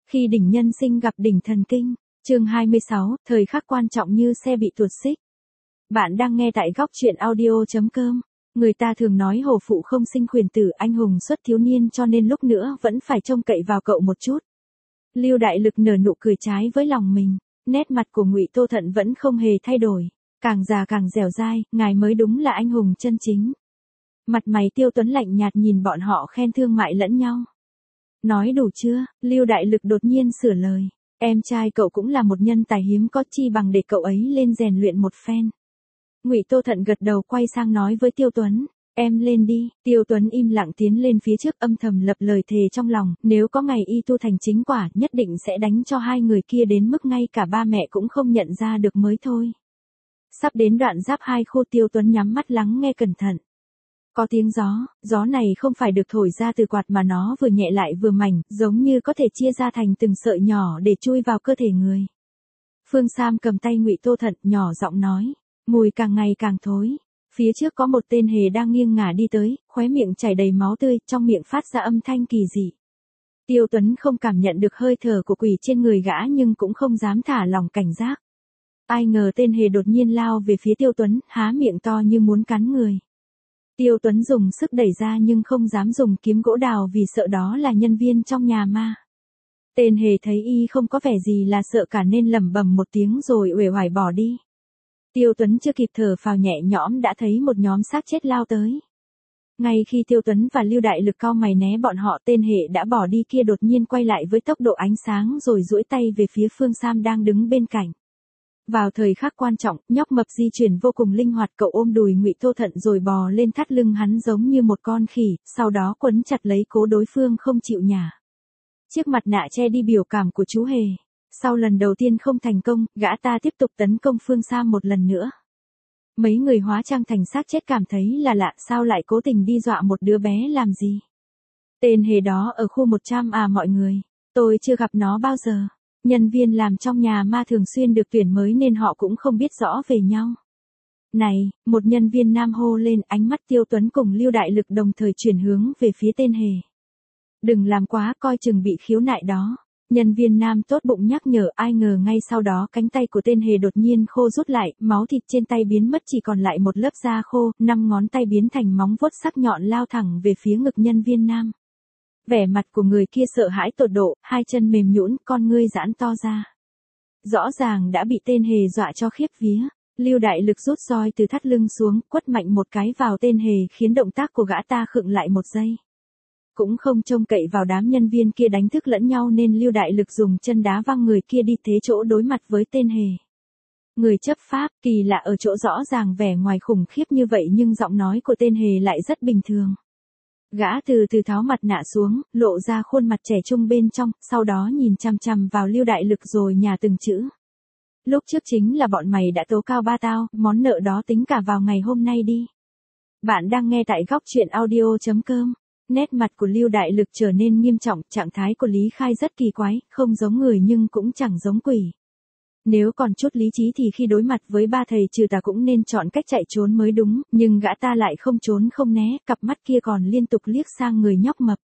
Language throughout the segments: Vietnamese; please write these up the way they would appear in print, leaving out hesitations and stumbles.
Khi đỉnh nhân sinh gặp đỉnh thần kinh, chương 26, thời khắc quan trọng như xe bị tuột xích. Bạn đang nghe tại góc truyện audio.com. Người ta thường nói hổ phụ không sinh khuyển tử, anh hùng xuất thiếu niên, cho nên lúc nữa vẫn phải trông cậy vào cậu một chút. Lưu Đại Lực nở nụ cười trái với lòng mình, nét mặt của Ngụy Tô Thận vẫn không hề thay đổi, càng già càng dẻo dai, ngài mới đúng là anh hùng chân chính. Mặt mày Tiêu Tuấn lạnh nhạt nhìn bọn họ khen thương mại lẫn nhau. Nói đủ chưa? Lưu Đại Lực đột nhiên sửa lời. Em trai cậu cũng là một nhân tài hiếm có, chi bằng để cậu ấy lên rèn luyện một phen. Ngụy Tô Thận gật đầu quay sang nói với Tiêu Tuấn. Em lên đi. Tiêu Tuấn im lặng tiến lên phía trước, âm thầm lập lời thề trong lòng, nếu có ngày y tu thành chính quả, nhất định sẽ đánh cho hai người kia đến mức ngay cả ba mẹ cũng không nhận ra được mới thôi. Sắp đến đoạn giáp hai khu, Tiêu Tuấn nhắm mắt lắng nghe cẩn thận. Có tiếng gió này không phải được thổi ra từ quạt mà nó vừa nhẹ lại vừa mảnh, giống như có thể chia ra thành từng sợi nhỏ để chui vào cơ thể người. Phương Sam cầm tay Ngụy Tô Thận, nhỏ giọng nói, mùi càng ngày càng thối. Phía trước có một tên hề đang nghiêng ngả đi tới, khóe miệng chảy đầy máu tươi, trong miệng phát ra âm thanh kỳ dị. Tiêu Tuấn không cảm nhận được hơi thở của quỷ trên người gã nhưng cũng không dám thả lòng cảnh giác. Ai ngờ tên hề đột nhiên lao về phía Tiêu Tuấn, há miệng to như muốn cắn người. Tiêu Tuấn dùng sức đẩy ra nhưng không dám dùng kiếm gỗ đào vì sợ đó là nhân viên trong nhà ma. Tên hề thấy y không có vẻ gì là sợ cả nên lẩm bẩm một tiếng rồi uể oải bỏ đi. Tiêu Tuấn chưa kịp thở phào nhẹ nhõm đã thấy một nhóm xác chết lao tới. Ngay khi Tiêu Tuấn và Lưu Đại Lực cau mày né bọn họ, tên hệ đã bỏ đi kia đột nhiên quay lại với tốc độ ánh sáng rồi duỗi tay về phía Phương Sam đang đứng bên cạnh. Vào thời khắc quan trọng, nhóc mập di chuyển vô cùng linh hoạt, cậu ôm đùi Ngụy Tô Thận rồi bò lên thắt lưng hắn giống như một con khỉ, sau đó quấn chặt lấy cố đối phương không chịu nhả. Chiếc mặt nạ che đi biểu cảm của chú hề. Sau lần đầu tiên không thành công, gã ta tiếp tục tấn công Phương Sam một lần nữa. Mấy người hóa trang thành xác chết cảm thấy là lạ, sao lại cố tình đi dọa một đứa bé làm gì? Tên hề đó ở khu 100 à mọi người, tôi chưa gặp nó bao giờ. Nhân viên làm trong nhà ma thường xuyên được tuyển mới nên họ cũng không biết rõ về nhau. Này, một nhân viên nam hô lên, ánh mắt Tiêu Tuấn cùng Lưu Đại Lực đồng thời chuyển hướng về phía tên hề. Đừng làm quá, coi chừng bị khiếu nại đó. Nhân viên nam tốt bụng nhắc nhở, ai ngờ ngay sau đó cánh tay của tên hề đột nhiên khô rút lại, máu thịt trên tay biến mất chỉ còn lại một lớp da khô, 5 ngón tay biến thành móng vuốt sắc nhọn lao thẳng về phía ngực nhân viên nam. Vẻ mặt của người kia sợ hãi tột độ, hai chân mềm nhũn, con ngươi giãn to ra. Rõ ràng đã bị tên hề dọa cho khiếp vía. Lưu Đại Lực rút roi từ thắt lưng xuống, quất mạnh một cái vào tên hề khiến động tác của gã ta khựng lại một giây. Cũng không trông cậy vào đám nhân viên kia đánh thức lẫn nhau nên Lưu Đại Lực dùng chân đá văng người kia đi thế chỗ đối mặt với tên hề. Người chấp pháp, kỳ lạ ở chỗ rõ ràng vẻ ngoài khủng khiếp như vậy nhưng giọng nói của tên hề lại rất bình thường. Gã từ từ tháo mặt nạ xuống, lộ ra khuôn mặt trẻ trung bên trong, sau đó nhìn chằm chằm vào Lưu Đại Lực rồi nhả từng chữ. Lúc trước chính là bọn mày đã tố cao ba tao, món nợ đó tính cả vào ngày hôm nay đi. Bạn đang nghe tại góc truyện audio.com. Nét mặt của Lưu Đại Lực trở nên nghiêm trọng, trạng thái của Lý Khai rất kỳ quái, không giống người nhưng cũng chẳng giống quỷ. Nếu còn chút lý trí thì khi đối mặt với ba thầy trừ tà cũng nên chọn cách chạy trốn mới đúng, nhưng gã ta lại không trốn không né, cặp mắt kia còn liên tục liếc sang người nhóc mập.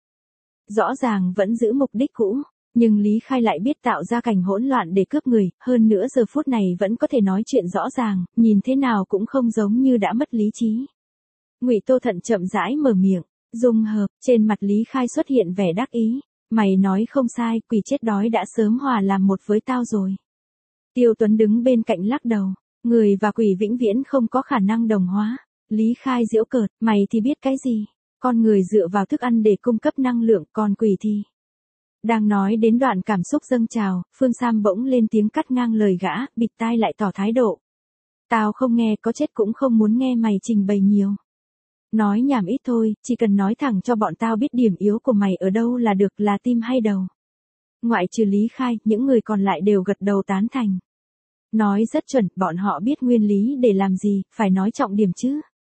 Rõ ràng vẫn giữ mục đích cũ, nhưng Lý Khai lại biết tạo ra cảnh hỗn loạn để cướp người, hơn nữa giờ phút này vẫn có thể nói chuyện rõ ràng, nhìn thế nào cũng không giống như đã mất lý trí. Ngụy Tô Thận chậm rãi mở miệng. Dung hợp, trên mặt Lý Khai xuất hiện vẻ đắc ý. Mày nói không sai, quỷ chết đói đã sớm hòa làm một với tao rồi. Tiêu Tuấn đứng bên cạnh lắc đầu. Người và quỷ vĩnh viễn không có khả năng đồng hóa. Lý Khai giễu cợt, mày thì biết cái gì? Con người dựa vào thức ăn để cung cấp năng lượng, còn quỷ thì... Đang nói đến đoạn cảm xúc dâng trào, Phương Sam bỗng lên tiếng cắt ngang lời gã, bịt tai lại tỏ thái độ. Tao không nghe, có chết cũng không muốn nghe mày trình bày nhiều. Nói nhảm ít thôi, chỉ cần nói thẳng cho bọn tao biết điểm yếu của mày ở đâu là được, là tim hay đầu. Ngoại trừ Lý Khai, những người còn lại đều gật đầu tán thành. Nói rất chuẩn, bọn họ biết nguyên lý để làm gì, phải nói trọng điểm chứ.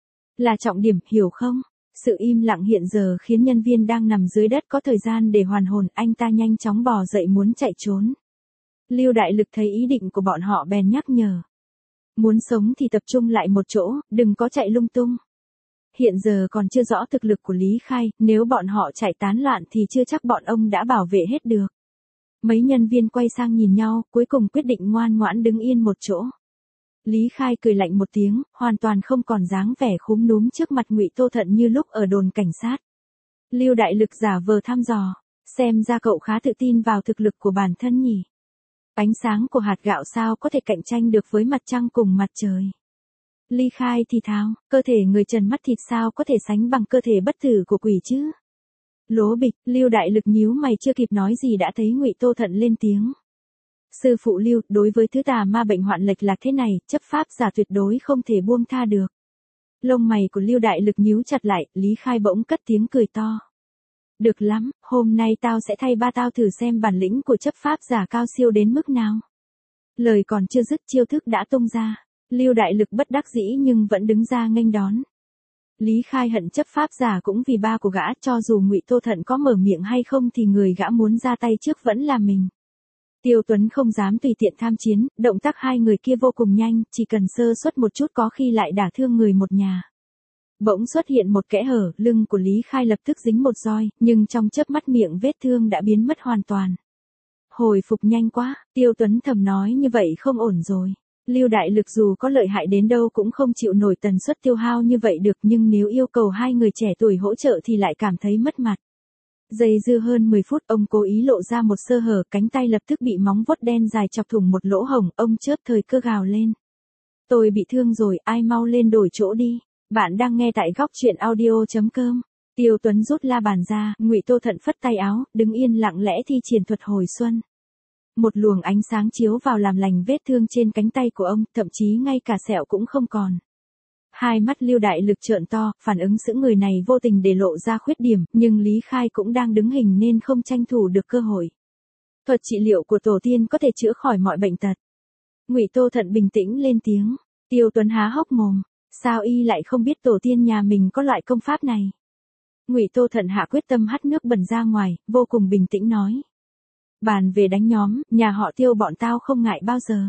Là trọng điểm, hiểu không? Sự im lặng hiện giờ khiến nhân viên đang nằm dưới đất có thời gian để hoàn hồn, anh ta nhanh chóng bò dậy muốn chạy trốn. Lưu Đại Lực thấy ý định của bọn họ bèn nhắc nhở. Muốn sống thì tập trung lại một chỗ, đừng có chạy lung tung. Hiện giờ còn chưa rõ thực lực của Lý Khai, nếu bọn họ chạy tán loạn thì chưa chắc bọn ông đã bảo vệ hết được. Mấy nhân viên quay sang nhìn nhau, cuối cùng quyết định ngoan ngoãn đứng yên một chỗ. Lý Khai cười lạnh một tiếng, hoàn toàn không còn dáng vẻ khúm núm trước mặt Ngụy Tô Thận như lúc ở đồn cảnh sát. Lưu Đại Lực giả vờ thăm dò, xem ra cậu khá tự tin vào thực lực của bản thân nhỉ. Ánh sáng của hạt gạo sao có thể cạnh tranh được với mặt trăng cùng mặt trời. Lý Khai thì thào, cơ thể người trần mắt thịt sao có thể sánh bằng cơ thể bất tử của quỷ chứ. Lố bịch, Lưu Đại Lực nhíu mày chưa kịp nói gì đã thấy Ngụy Tô Thận lên tiếng. Sư phụ Lưu, đối với thứ tà ma bệnh hoạn lệch lạc thế này, chấp pháp giả tuyệt đối không thể buông tha được. Lông mày của Lưu Đại Lực nhíu chặt lại, Lý Khai bỗng cất tiếng cười to. Được lắm, hôm nay tao sẽ thay ba tao thử xem bản lĩnh của chấp pháp giả cao siêu đến mức nào. Lời còn chưa dứt chiêu thức đã tung ra, Lưu Đại Lực bất đắc dĩ nhưng vẫn đứng ra nghênh đón. Lý Khai hận chấp pháp giả cũng vì ba của gã, cho dù Ngụy Tô Thận có mở miệng hay không thì người gã muốn ra tay trước vẫn là mình. Tiêu Tuấn không dám tùy tiện tham chiến, động tác hai người kia vô cùng nhanh, chỉ cần sơ suất một chút có khi lại đả thương người một nhà. Bỗng xuất hiện một kẽ hở, lưng của Lý Khai lập tức dính một roi, nhưng trong chớp mắt miệng vết thương đã biến mất hoàn toàn. Hồi phục nhanh quá, Tiêu Tuấn thầm nói như vậy không ổn rồi. Lưu Đại Lực dù có lợi hại đến đâu cũng không chịu nổi tần suất tiêu hao như vậy được, nhưng nếu yêu cầu hai người trẻ tuổi hỗ trợ thì lại cảm thấy mất mặt. Dây dưa hơn 10 phút ông cố ý lộ ra một sơ hở, cánh tay lập tức bị móng vuốt đen dài chọc thủng một lỗ hổng, ông chớp thời cơ gào lên. Tôi bị thương rồi, ai mau lên đổi chỗ đi. Bạn đang nghe tại góc truyện audio.com. Tiêu Tuấn rút la bàn ra, Ngụy Tô Thận phất tay áo, đứng yên lặng lẽ thi triển thuật hồi xuân. Một luồng ánh sáng chiếu vào làm lành vết thương trên cánh tay của ông, thậm chí ngay cả sẹo cũng không còn. Hai mắt Lưu Đại Lực trợn to, phản ứng sững người này vô tình để lộ ra khuyết điểm, nhưng Lý Khai cũng đang đứng hình nên không tranh thủ được cơ hội. Thuật trị liệu của tổ tiên có thể chữa khỏi mọi bệnh tật. Ngụy Tô Thận bình tĩnh lên tiếng. Tiêu Tuấn há hốc mồm, sao y lại không biết tổ tiên nhà mình có loại công pháp này? Ngụy Tô Thận hạ quyết tâm hắt nước bẩn ra ngoài, vô cùng bình tĩnh nói. Bàn về đánh nhóm, nhà họ Tiêu bọn tao không ngại bao giờ.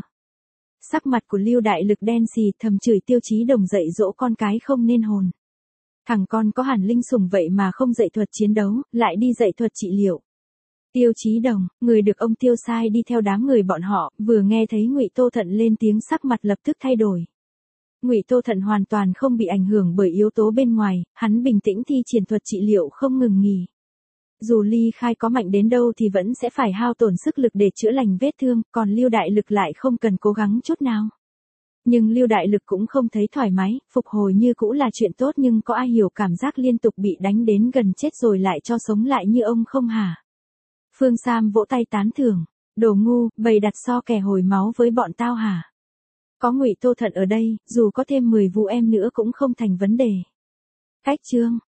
Sắc mặt của Lưu Đại Lực đen xì, thầm chửi Tiêu Chí Đồng dạy dỗ con cái không nên hồn. Thằng con có hẳn linh sủng vậy mà không dạy thuật chiến đấu, lại đi dạy thuật trị liệu. Tiêu Chí Đồng, người được ông Tiêu sai đi theo đám người bọn họ, vừa nghe thấy Ngụy Tô Thận lên tiếng sắc mặt lập tức thay đổi. Ngụy Tô Thận hoàn toàn không bị ảnh hưởng bởi yếu tố bên ngoài, hắn bình tĩnh thi triển thuật trị liệu không ngừng nghỉ. Dù Lý Khai có mạnh đến đâu thì vẫn sẽ phải hao tổn sức lực để chữa lành vết thương, còn Lưu Đại Lực lại không cần cố gắng chút nào. Nhưng Lưu Đại Lực cũng không thấy thoải mái, phục hồi như cũ là chuyện tốt, nhưng có ai hiểu cảm giác liên tục bị đánh đến gần chết rồi lại cho sống lại như ông không hả? Phương Sam vỗ tay tán thưởng, đồ ngu, bày đặt so kẻ hồi máu với bọn tao hả? Có Ngụy Tô Thận ở đây, dù có thêm 10 vụ em nữa cũng không thành vấn đề. Cách chương